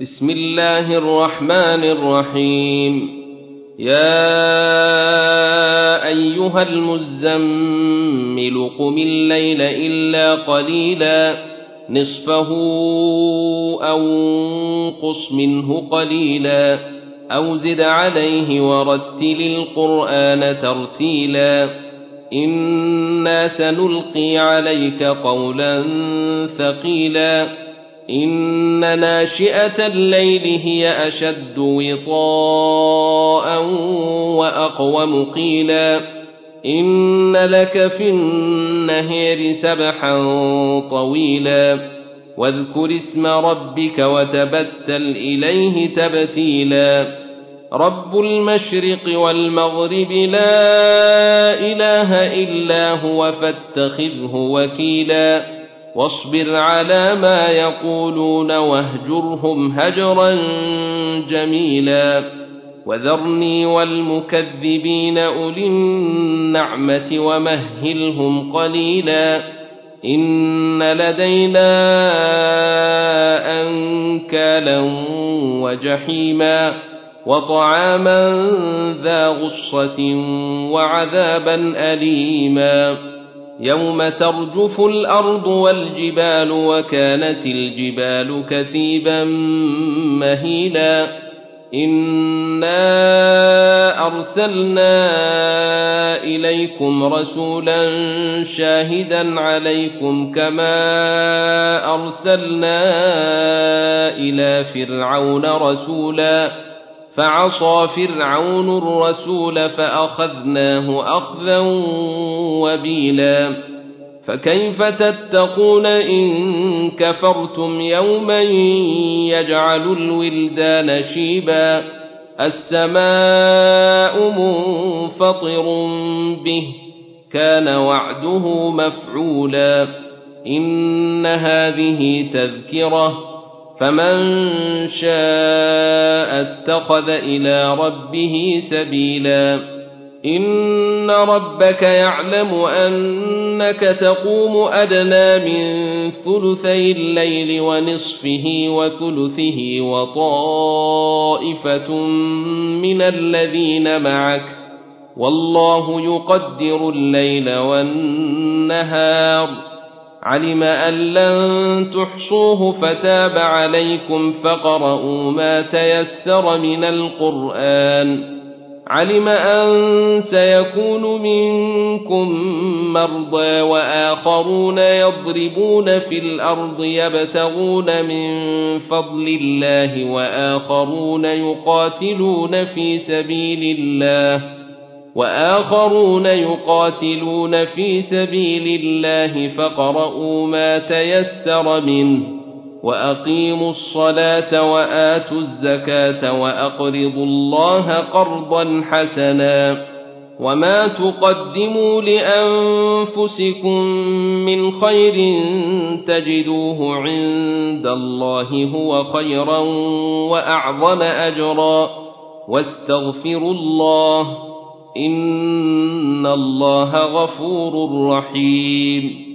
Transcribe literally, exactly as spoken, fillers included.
بسم الله الرحمن الرحيم. يا أيها المزمل قم الليل إلا قليلا نصفه أو انقص منه قليلا أو زد عليه ورتل القرآن ترتيلا إنا سنلقي عليك قولا ثقيلا إن ناشئة الليل هي أشد وطاء وأقوم قيلا إن لك في النهار سبحا طويلا واذكر اسم ربك وتبتل إليه تبتيلا رب المشرق والمغرب لا إله إلا هو فاتخذه وكيلا واصبر على ما يقولون واهجرهم هجرا جميلا وذرني والمكذبين أولي النعمة ومهلهم قليلا إن لدينا أنكالا وجحيما وطعاما ذا غصة وعذابا أليما يوم ترجف الأرض والجبال وكانت الجبال كثيبا مهيلا إنا أرسلنا إليكم رسولا شاهدا عليكم كما أرسلنا إلى فرعون رسولا فعصى فرعون الرسول فأخذناه أخذا وبيلا فكيف تتقون إن كفرتم يوما يجعل الولدان شيبا السماء منفطر به كان وعده مفعولا إن هذه تذكرة فمن شاء اتخذ إلى ربه سبيلا إن ربك يعلم أنك تقوم أدنى من ثلثي الليل ونصفه وثلثه وطائفة من الذين معك والله يقدر الليل والنهار علم أن لن تحصوه فتاب عليكم فاقرؤوا ما تيسر من القرآن علم أن سيكون منكم مرضى وآخرون يضربون في الأرض يبتغون من فضل الله وآخرون يقاتلون في سبيل الله وآخرون يقاتلون في سبيل الله فاقرؤوا ما تيسر منه وأقيموا الصلاة وآتوا الزكاة وأقرضوا الله قرضا حسنا وما تقدموا لأنفسكم من خير تجدوه عند الله هو خيرا وأعظم أجرا واستغفروا الله إن الله غفور رحيم